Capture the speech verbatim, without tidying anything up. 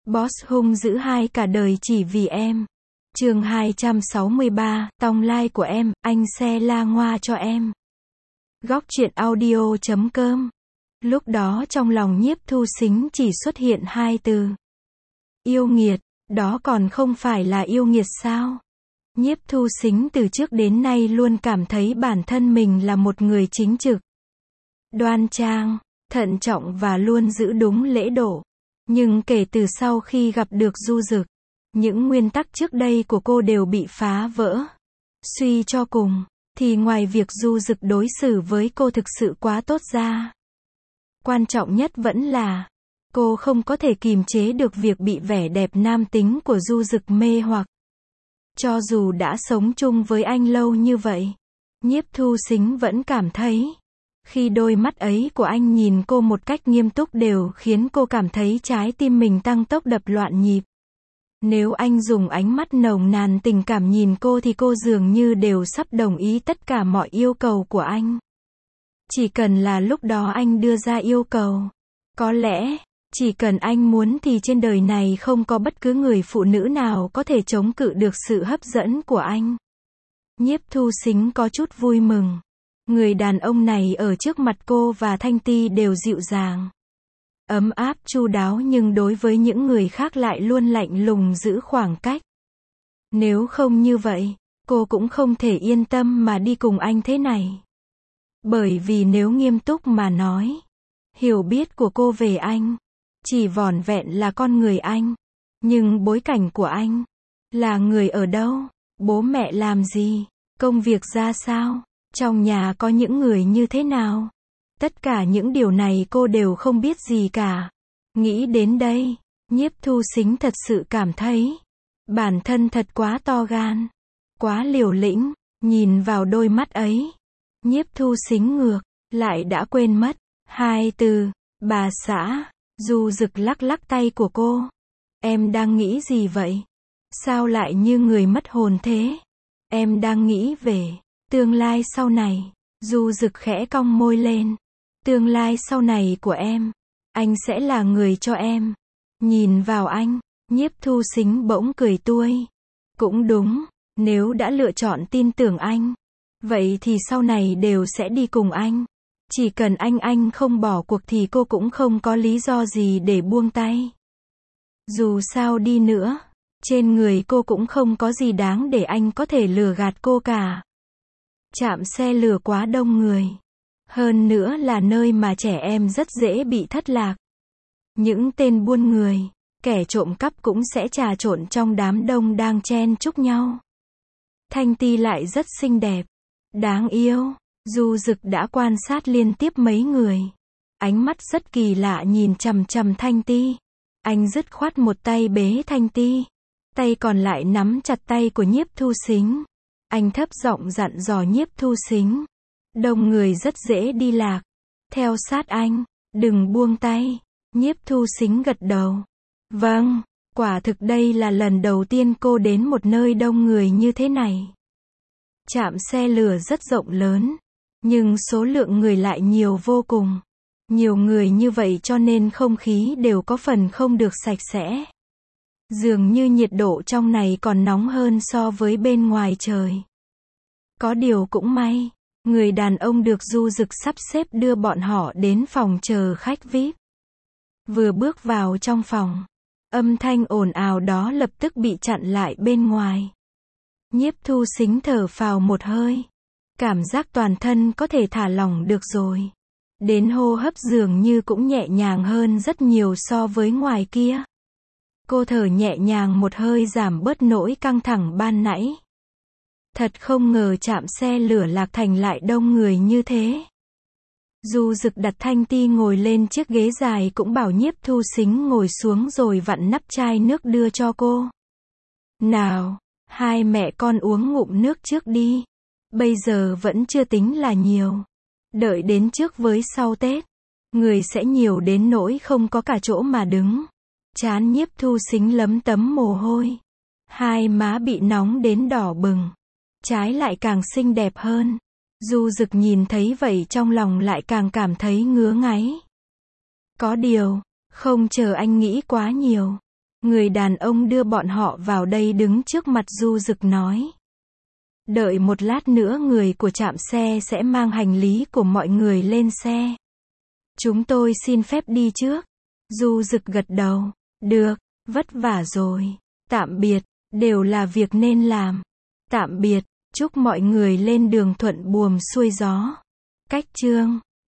Boss hung dữ hai cả đời chỉ vì em. Chương hai trăm sáu mươi ba, tòng lai của em, anh xe la ngoa cho em. Góc truyện audio chấm com. Lúc đó trong lòng Nhiếp Thu Xính chỉ xuất hiện hai từ. Yêu nghiệt, đó còn không phải là yêu nghiệt sao? Nhiếp Thu Xính từ trước đến nay luôn cảm thấy bản thân mình là một người chính trực, đoan trang, thận trọng và luôn giữ đúng lễ độ. Nhưng kể từ sau khi gặp được Du Dực, những nguyên tắc trước đây của cô đều bị phá vỡ. Suy cho cùng, thì ngoài việc Du Dực đối xử với cô thực sự quá tốt ra, quan trọng nhất vẫn là cô không có thể kìm chế được việc bị vẻ đẹp nam tính của Du Dực mê hoặc. Cho dù đã sống chung với anh lâu như vậy, Nhiếp Thu Xính vẫn cảm thấy, khi đôi mắt ấy của anh nhìn cô một cách nghiêm túc đều khiến cô cảm thấy trái tim mình tăng tốc đập loạn nhịp. Nếu anh dùng ánh mắt nồng nàn tình cảm nhìn cô thì cô dường như đều sắp đồng ý tất cả mọi yêu cầu của anh. Chỉ cần là lúc đó anh đưa ra yêu cầu. Có lẽ, chỉ cần anh muốn thì trên đời này không có bất cứ người phụ nữ nào có thể chống cự được sự hấp dẫn của anh. Nhiếp Thu Xính có chút vui mừng. Người đàn ông này ở trước mặt cô và Thanh Ti đều dịu dàng, ấm áp chu đáo, nhưng đối với những người khác lại luôn lạnh lùng giữ khoảng cách. Nếu không như vậy, cô cũng không thể yên tâm mà đi cùng anh thế này. Bởi vì nếu nghiêm túc mà nói, hiểu biết của cô về anh chỉ vỏn vẹn là con người anh. Nhưng bối cảnh của anh, là người ở đâu, bố mẹ làm gì, công việc ra sao, trong nhà có những người như thế nào, tất cả những điều này cô đều không biết gì cả. Nghĩ đến đây, Nhiếp Thu Xính thật sự cảm thấy bản thân thật quá to gan, quá liều lĩnh. Nhìn vào đôi mắt ấy, Nhiếp Thu Xính ngược lại đã quên mất hai từ bà xã. Du Dực lắc lắc tay của cô. Em đang nghĩ gì vậy? Sao lại như người mất hồn thế? Em đang nghĩ về tương lai sau này. Du Dực khẽ cong môi lên. Tương lai sau này của em, anh sẽ là người cho em. Nhìn vào anh, Nhiếp Thu Xính bỗng cười tươi. Cũng đúng, nếu đã lựa chọn tin tưởng anh, vậy thì sau này đều sẽ đi cùng anh. Chỉ cần anh anh không bỏ cuộc thì cô cũng không có lý do gì để buông tay. Dù sao đi nữa, trên người cô cũng không có gì đáng để anh có thể lừa gạt cô cả. Trạm xe lửa quá đông người. Hơn nữa là nơi mà trẻ em rất dễ bị thất lạc. Những tên buôn người, kẻ trộm cắp cũng sẽ trà trộn trong đám đông đang chen chúc nhau. Thanh Ti lại rất xinh đẹp, đáng yêu. Du Dực đã quan sát liên tiếp mấy người. Ánh mắt rất kỳ lạ nhìn chằm chằm Thanh Ti. Anh dứt khoát một tay bế Thanh Ti, tay còn lại nắm chặt tay của Nhiếp Thu Xính. Anh thấp giọng dặn dò Nhiếp Thu Xính. Đông người rất dễ đi lạc. Theo sát anh, đừng buông tay. Nhiếp Thu Xính gật đầu. Vâng, quả thực đây là lần đầu tiên cô đến một nơi đông người như thế này. Trạm xe lửa rất rộng lớn, nhưng số lượng người lại nhiều vô cùng. Nhiều người như vậy cho nên không khí đều có phần không được sạch sẽ. Dường như nhiệt độ trong này còn nóng hơn so với bên ngoài trời. Có điều cũng may, người đàn ông được Du Dực sắp xếp đưa bọn họ đến phòng chờ khách vi ai pi. Vừa bước vào trong phòng, âm thanh ồn ào đó lập tức bị chặn lại bên ngoài. Nhiếp Thu Xính thở phào một hơi. Cảm giác toàn thân có thể thả lỏng được rồi. Đến hô hấp dường như cũng nhẹ nhàng hơn rất nhiều so với ngoài kia. Cô thở nhẹ nhàng một hơi giảm bớt nỗi căng thẳng ban nãy. Thật không ngờ trạm xe lửa Lạc Thành lại đông người như thế. Du Dực đặt Thanh Ti ngồi lên chiếc ghế dài cũng bảo Nhiếp Thu Xính ngồi xuống rồi vặn nắp chai nước đưa cho cô. Nào, hai mẹ con uống ngụm nước trước đi. Bây giờ vẫn chưa tính là nhiều. Đợi đến trước với sau Tết, người sẽ nhiều đến nỗi không có cả chỗ mà đứng. Trán Nhiếp Thu Xính lấm tấm mồ hôi. Hai má bị nóng đến đỏ bừng. Trái lại càng xinh đẹp hơn. Du Dực nhìn thấy vậy trong lòng lại càng cảm thấy ngứa ngáy. Có điều, không chờ anh nghĩ quá nhiều, Người đàn ông đưa bọn họ vào đây đứng trước mặt Du Dực nói. Đợi một lát nữa người của trạm xe sẽ mang hành lý của mọi người lên xe. Chúng tôi xin phép đi trước. Du Dực gật đầu. Được, vất vả rồi. Tạm biệt, đều là việc nên làm. Tạm biệt, chúc mọi người lên đường thuận buồm xuôi gió. Cách chương